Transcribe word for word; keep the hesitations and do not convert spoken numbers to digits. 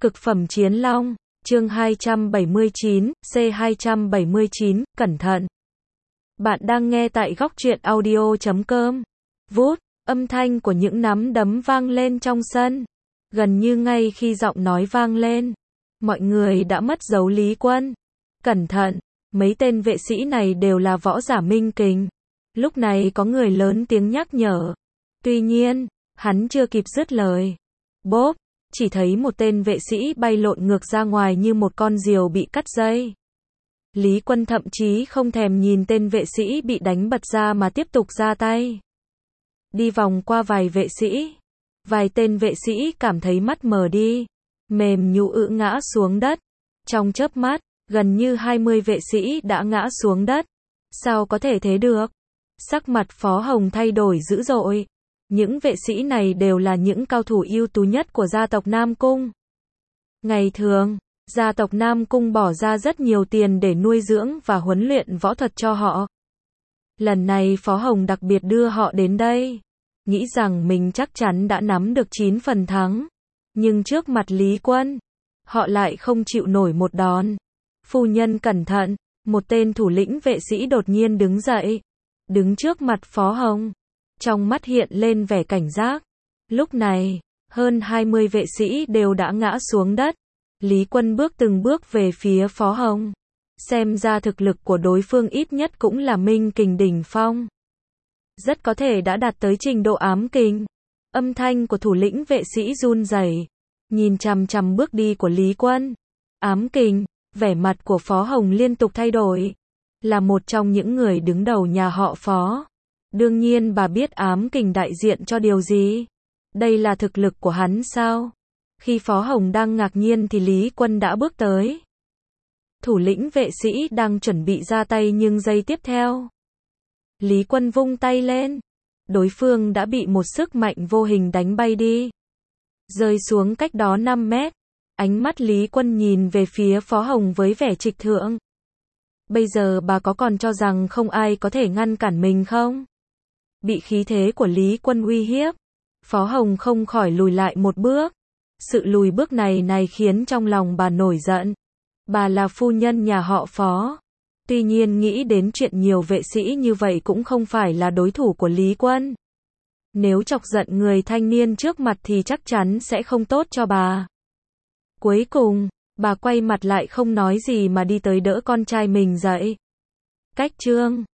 Cực phẩm chiến long, chương hai trăm bảy mươi chín, C hai trăm bảy mươi chín, cẩn thận. Bạn đang nghe tại góc truyện audio chấm com. Vút, âm thanh của những nắm đấm vang lên trong sân. Gần như ngay khi giọng nói vang lên, mọi người đã mất dấu Lý Quân. Cẩn thận, mấy tên vệ sĩ này đều là võ giả minh kình. Lúc này có người lớn tiếng nhắc nhở. Tuy nhiên, hắn chưa kịp dứt lời. Bốp, chỉ thấy một tên vệ sĩ bay lộn ngược ra ngoài như một con diều bị cắt dây. Lý Quân thậm chí không thèm nhìn tên vệ sĩ bị đánh bật ra mà tiếp tục ra tay. Đi vòng qua vài vệ sĩ. Vài tên vệ sĩ cảm thấy mắt mờ đi. Mềm nhũ ự ngã xuống đất. Trong chớp mắt, gần như hai mươi vệ sĩ đã ngã xuống đất. Sao có thể thế được? Sắc mặt Phó Hồng thay đổi dữ dội. Những vệ sĩ này đều là những cao thủ ưu tú nhất của gia tộc Nam Cung. Ngày thường, gia tộc Nam Cung bỏ ra rất nhiều tiền để nuôi dưỡng và huấn luyện võ thuật cho họ. Lần này Phó Hồng đặc biệt đưa họ đến đây, nghĩ rằng mình chắc chắn đã nắm được chín phần thắng. Nhưng trước mặt Lý Quân, họ lại không chịu nổi một đòn. Phu nhân cẩn thận, một tên thủ lĩnh vệ sĩ đột nhiên đứng dậy, đứng trước mặt Phó Hồng. Trong mắt hiện lên vẻ cảnh giác. Lúc này, hơn hai mươi vệ sĩ đều đã ngã xuống đất. Lý Quân bước từng bước về phía Phó Hồng. Xem ra thực lực của đối phương ít nhất cũng là minh kình đỉnh phong. Rất có thể đã đạt tới trình độ ám kình. Âm thanh của thủ lĩnh vệ sĩ run rẩy, nhìn chằm chằm bước đi của Lý Quân. Ám kình, vẻ mặt của Phó Hồng liên tục thay đổi. Là một trong những người đứng đầu nhà họ Phó. Đương nhiên bà biết ám kình đại diện cho điều gì. Đây là thực lực của hắn sao? Khi Phó Hồng đang ngạc nhiên thì Lý Quân đã bước tới. Thủ lĩnh vệ sĩ đang chuẩn bị ra tay nhưng giây tiếp theo, Lý Quân vung tay lên. Đối phương đã bị một sức mạnh vô hình đánh bay đi. Rơi xuống cách đó năm mét. Ánh mắt Lý Quân nhìn về phía Phó Hồng với vẻ trịch thượng. Bây giờ bà có còn cho rằng không ai có thể ngăn cản mình không? Bị khí thế của Lý Quân uy hiếp, Phó Hồng không khỏi lùi lại một bước. Sự lùi bước này này khiến trong lòng bà nổi giận. Bà là phu nhân nhà họ Phó. Tuy nhiên nghĩ đến chuyện nhiều vệ sĩ như vậy cũng không phải là đối thủ của Lý Quân. Nếu chọc giận người thanh niên trước mặt thì chắc chắn sẽ không tốt cho bà. Cuối cùng, bà quay mặt lại không nói gì mà đi tới đỡ con trai mình dậy. Cách chương